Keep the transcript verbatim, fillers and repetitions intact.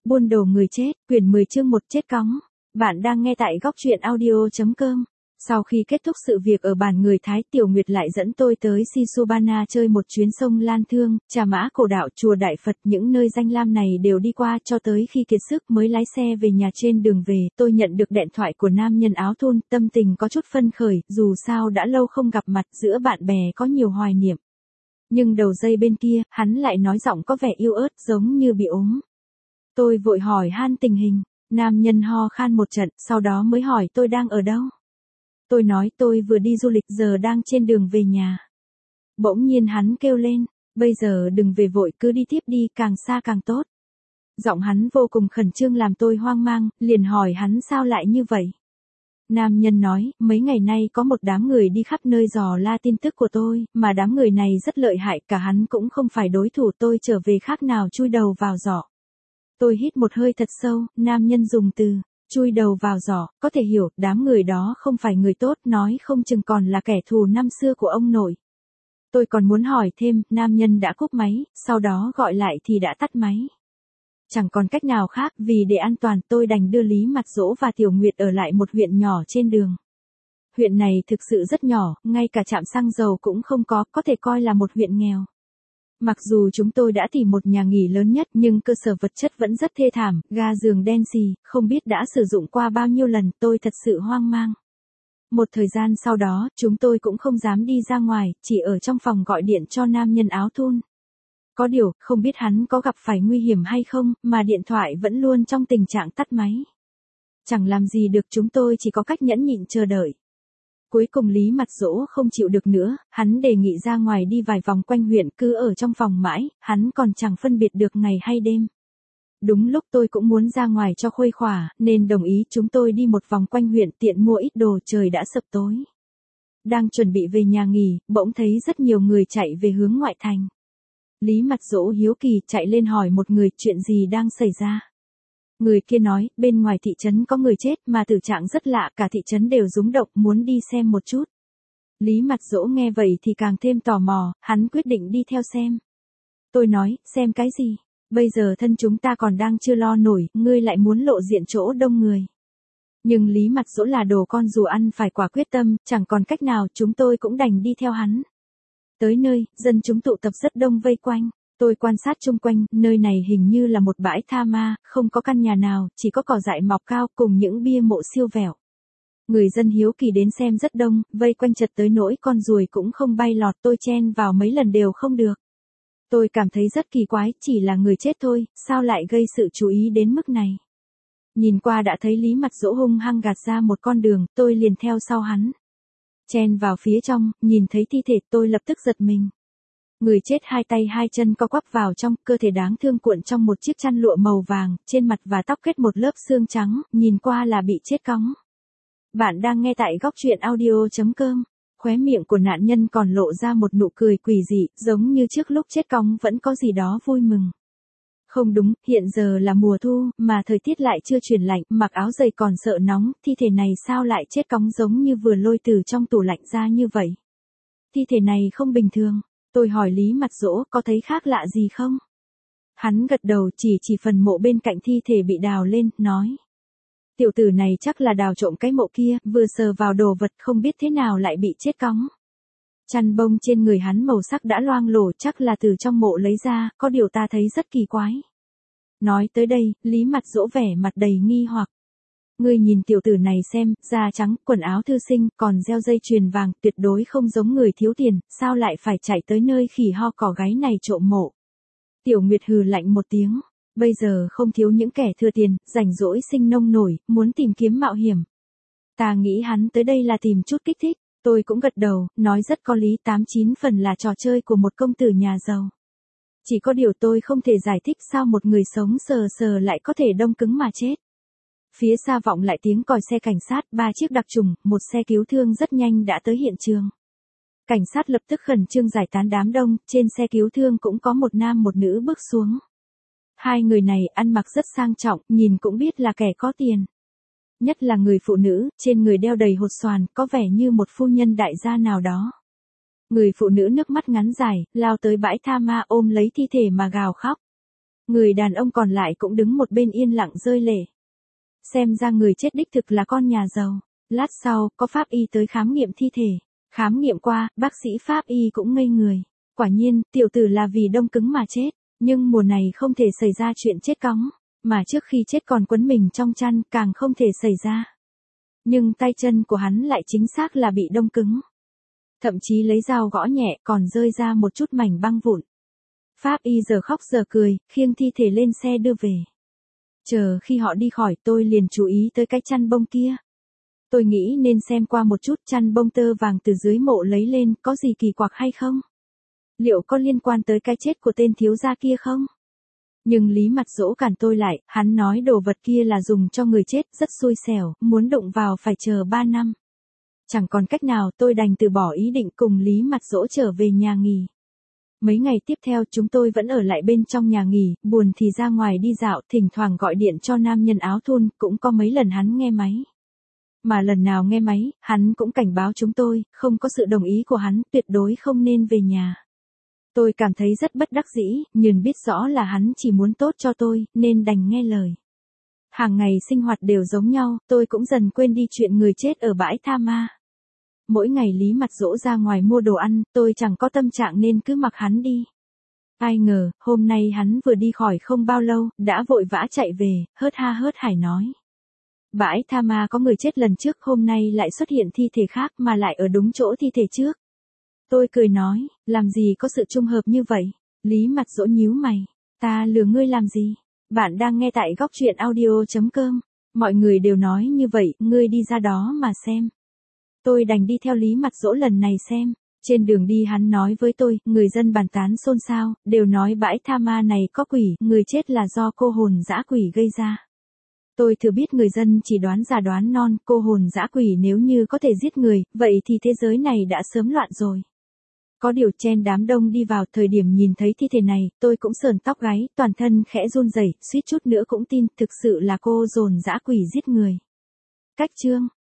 Buôn đồ người chết, quyển mười chương một chết cóng. Bạn đang nghe tại góc truyện audio chấm com. Sau khi kết thúc sự việc ở bản người Thái, Tiểu Nguyệt lại dẫn tôi tới Sisubana chơi một chuyến sông Lan Thương, Trà Mã Cổ Đạo, chùa Đại Phật, những nơi danh lam này đều đi qua cho tới khi kiệt sức mới lái xe về nhà. Trên đường về, tôi nhận được điện thoại của nam nhân áo thun, tâm tình có chút phân khởi, dù sao đã lâu không gặp mặt, giữa bạn bè có nhiều hoài niệm. Nhưng đầu dây bên kia, hắn lại nói giọng có vẻ yếu ớt, giống như bị ốm. Tôi vội hỏi han tình hình, nam nhân ho khan một trận, sau đó mới hỏi tôi đang ở đâu. Tôi nói tôi vừa đi du lịch giờ đang trên đường về nhà. Bỗng nhiên hắn kêu lên, bây giờ đừng về vội, cứ đi tiếp đi, càng xa càng tốt. Giọng hắn vô cùng khẩn trương làm tôi hoang mang, liền hỏi hắn sao lại như vậy. Nam nhân nói, mấy ngày nay có một đám người đi khắp nơi dò la tin tức của tôi, mà đám người này rất lợi hại, cả hắn cũng không phải đối thủ tôi, trở về khác nào chui đầu vào giỏ. Tôi hít một hơi thật sâu, nam nhân dùng từ, chui đầu vào giỏ, có thể hiểu, đám người đó không phải người tốt, nói không chừng còn là kẻ thù năm xưa của ông nội. Tôi còn muốn hỏi thêm, nam nhân đã cúp máy, sau đó gọi lại thì đã tắt máy. Chẳng còn cách nào khác, vì để an toàn tôi đành đưa Lý Mặt Dỗ và Tiểu Nguyệt ở lại một huyện nhỏ trên đường. Huyện này thực sự rất nhỏ, ngay cả trạm xăng dầu cũng không có, có thể coi là một huyện nghèo. Mặc dù chúng tôi đã tìm một nhà nghỉ lớn nhất nhưng cơ sở vật chất vẫn rất thê thảm, ga giường đen xì, không biết đã sử dụng qua bao nhiêu lần, tôi thật sự hoang mang. Một thời gian sau đó, chúng tôi cũng không dám đi ra ngoài, chỉ ở trong phòng gọi điện cho nam nhân áo thun. Có điều, không biết hắn có gặp phải nguy hiểm hay không, mà điện thoại vẫn luôn trong tình trạng tắt máy. Chẳng làm gì được, chúng tôi chỉ có cách nhẫn nhịn chờ đợi. Cuối cùng Lý Mặt Dỗ không chịu được nữa, hắn đề nghị ra ngoài đi vài vòng quanh huyện, cứ ở trong phòng mãi, hắn còn chẳng phân biệt được ngày hay đêm. Đúng lúc tôi cũng muốn ra ngoài cho khuây khỏa, nên đồng ý. Chúng tôi đi một vòng quanh huyện tiện mua ít đồ, trời đã sập tối. Đang chuẩn bị về nhà nghỉ, bỗng thấy rất nhiều người chạy về hướng ngoại thành. Lý Mặt Dỗ hiếu kỳ chạy lên hỏi một người chuyện gì đang xảy ra. Người kia nói, bên ngoài thị trấn có người chết mà tử trạng rất lạ, cả thị trấn đều rúng động, muốn đi xem một chút. Lý Mặt Dỗ nghe vậy thì càng thêm tò mò, hắn quyết định đi theo xem. Tôi nói, xem cái gì? Bây giờ thân chúng ta còn đang chưa lo nổi, ngươi lại muốn lộ diện chỗ đông người. Nhưng Lý Mặt Dỗ là đồ con rùa ăn phải quả quyết tâm, chẳng còn cách nào, chúng tôi cũng đành đi theo hắn. Tới nơi, dân chúng tụ tập rất đông vây quanh. Tôi quan sát chung quanh, nơi này hình như là một bãi tha ma, không có căn nhà nào, chỉ có cỏ dại mọc cao cùng những bia mộ siêu vẹo. Người dân hiếu kỳ đến xem rất đông, vây quanh chật tới nỗi con ruồi cũng không bay lọt, tôi chen vào mấy lần đều không được. Tôi cảm thấy rất kỳ quái, chỉ là người chết thôi, sao lại gây sự chú ý đến mức này. Nhìn qua đã thấy Lý Mặt Dỗ hung hăng gạt ra một con đường, tôi liền theo sau hắn. Chen vào phía trong, nhìn thấy thi thể tôi lập tức giật mình. Người chết hai tay hai chân co quắp vào trong, cơ thể đáng thương cuộn trong một chiếc chăn lụa màu vàng, trên mặt và tóc kết một lớp xương trắng, nhìn qua là bị chết cóng. Bạn đang nghe tại góc truyện audio chấm com. Khóe miệng của nạn nhân còn lộ ra một nụ cười quỷ dị, giống như trước lúc chết cóng vẫn có gì đó vui mừng. Không đúng, hiện giờ là mùa thu, mà thời tiết lại chưa chuyển lạnh, mặc áo dày còn sợ nóng, thi thể này sao lại chết cóng giống như vừa lôi từ trong tủ lạnh ra như vậy. Thi thể này không bình thường. Tôi hỏi Lý Mặt Dỗ có thấy khác lạ gì không? Hắn gật đầu chỉ chỉ phần mộ bên cạnh thi thể bị đào lên, nói. Tiểu tử này chắc là đào trộm cái mộ kia, vừa sờ vào đồ vật không biết thế nào lại bị chết cóng. Chăn bông trên người hắn màu sắc đã loang lổ, chắc là từ trong mộ lấy ra, có điều ta thấy rất kỳ quái. Nói tới đây, Lý Mặt Dỗ vẻ mặt đầy nghi hoặc. Ngươi nhìn tiểu tử này xem, da trắng, quần áo thư sinh, còn đeo dây chuyền vàng, tuyệt đối không giống người thiếu tiền, sao lại phải chạy tới nơi khỉ ho cỏ gáy này trộm mộ. Tiểu Nguyệt hừ lạnh một tiếng, bây giờ không thiếu những kẻ thừa tiền, rảnh rỗi sinh nông nổi, muốn tìm kiếm mạo hiểm. Ta nghĩ hắn tới đây là tìm chút kích thích, tôi cũng gật đầu, nói rất có lý, tám chín phần là trò chơi của một công tử nhà giàu. Chỉ có điều tôi không thể giải thích sao một người sống sờ sờ lại có thể đông cứng mà chết. Phía xa vọng lại tiếng còi xe cảnh sát, ba chiếc đặc trùng, một xe cứu thương rất nhanh đã tới hiện trường. Cảnh sát lập tức khẩn trương giải tán đám đông, trên xe cứu thương cũng có một nam một nữ bước xuống. Hai người này ăn mặc rất sang trọng, nhìn cũng biết là kẻ có tiền. Nhất là người phụ nữ, trên người đeo đầy hột xoàn, có vẻ như một phu nhân đại gia nào đó. Người phụ nữ nước mắt ngắn dài, lao tới bãi tha ma ôm lấy thi thể mà gào khóc. Người đàn ông còn lại cũng đứng một bên yên lặng rơi lệ. Xem ra người chết đích thực là con nhà giàu. Lát sau, có pháp y tới khám nghiệm thi thể. Khám nghiệm qua, bác sĩ pháp y cũng ngây người. Quả nhiên, tiểu tử là vì đông cứng mà chết. Nhưng mùa này không thể xảy ra chuyện chết cóng. Mà trước khi chết còn quấn mình trong chăn, càng không thể xảy ra. Nhưng tay chân của hắn lại chính xác là bị đông cứng. Thậm chí lấy dao gõ nhẹ còn rơi ra một chút mảnh băng vụn. Pháp y giờ khóc giờ cười, khiêng thi thể lên xe đưa về. Chờ khi họ đi khỏi tôi liền chú ý tới cái chăn bông kia. Tôi nghĩ nên xem qua một chút chăn bông tơ vàng từ dưới mộ lấy lên có gì kỳ quặc hay không? Liệu có liên quan tới cái chết của tên thiếu gia kia không? Nhưng Lý Mặt Dỗ cản tôi lại, hắn nói đồ vật kia là dùng cho người chết rất xui xẻo, muốn đụng vào phải chờ ba năm. Chẳng còn cách nào tôi đành từ bỏ ý định cùng Lý Mặt Dỗ trở về nhà nghỉ. Mấy ngày tiếp theo chúng tôi vẫn ở lại bên trong nhà nghỉ, buồn thì ra ngoài đi dạo, thỉnh thoảng gọi điện cho nam nhân áo thun, cũng có mấy lần hắn nghe máy. Mà lần nào nghe máy, hắn cũng cảnh báo chúng tôi, không có sự đồng ý của hắn, tuyệt đối không nên về nhà. Tôi cảm thấy rất bất đắc dĩ, nhưng biết rõ là hắn chỉ muốn tốt cho tôi, nên đành nghe lời. Hàng ngày sinh hoạt đều giống nhau, tôi cũng dần quên đi chuyện người chết ở bãi tha ma. Mỗi ngày Lý Mặt Dỗ ra ngoài mua đồ ăn, tôi chẳng có tâm trạng nên cứ mặc hắn đi. Ai ngờ, hôm nay hắn vừa đi khỏi không bao lâu, đã vội vã chạy về, hớt ha hớt hải nói. Bãi tha ma có người chết lần trước, hôm nay lại xuất hiện thi thể khác mà lại ở đúng chỗ thi thể trước. Tôi cười nói, làm gì có sự trùng hợp như vậy? Lý Mặt Dỗ nhíu mày, ta lừa ngươi làm gì? Bạn đang nghe tại góc truyện audio chấm com. Mọi người đều nói như vậy, ngươi đi ra đó mà xem. Tôi đành đi theo Lý Mặt Dỗ lần này xem. Trên đường đi hắn nói với tôi, người dân bàn tán xôn xao, đều nói bãi tha ma này có quỷ, người chết là do cô hồn dã quỷ gây ra. Tôi thừa biết người dân chỉ đoán già đoán non, cô hồn dã quỷ nếu như có thể giết người, vậy thì thế giới này đã sớm loạn rồi. Có điều chen đám đông đi vào, thời điểm nhìn thấy thi thể này, tôi cũng sờn tóc gáy, toàn thân khẽ run rẩy, suýt chút nữa cũng tin, thực sự là cô hồn dã quỷ giết người. Cách chương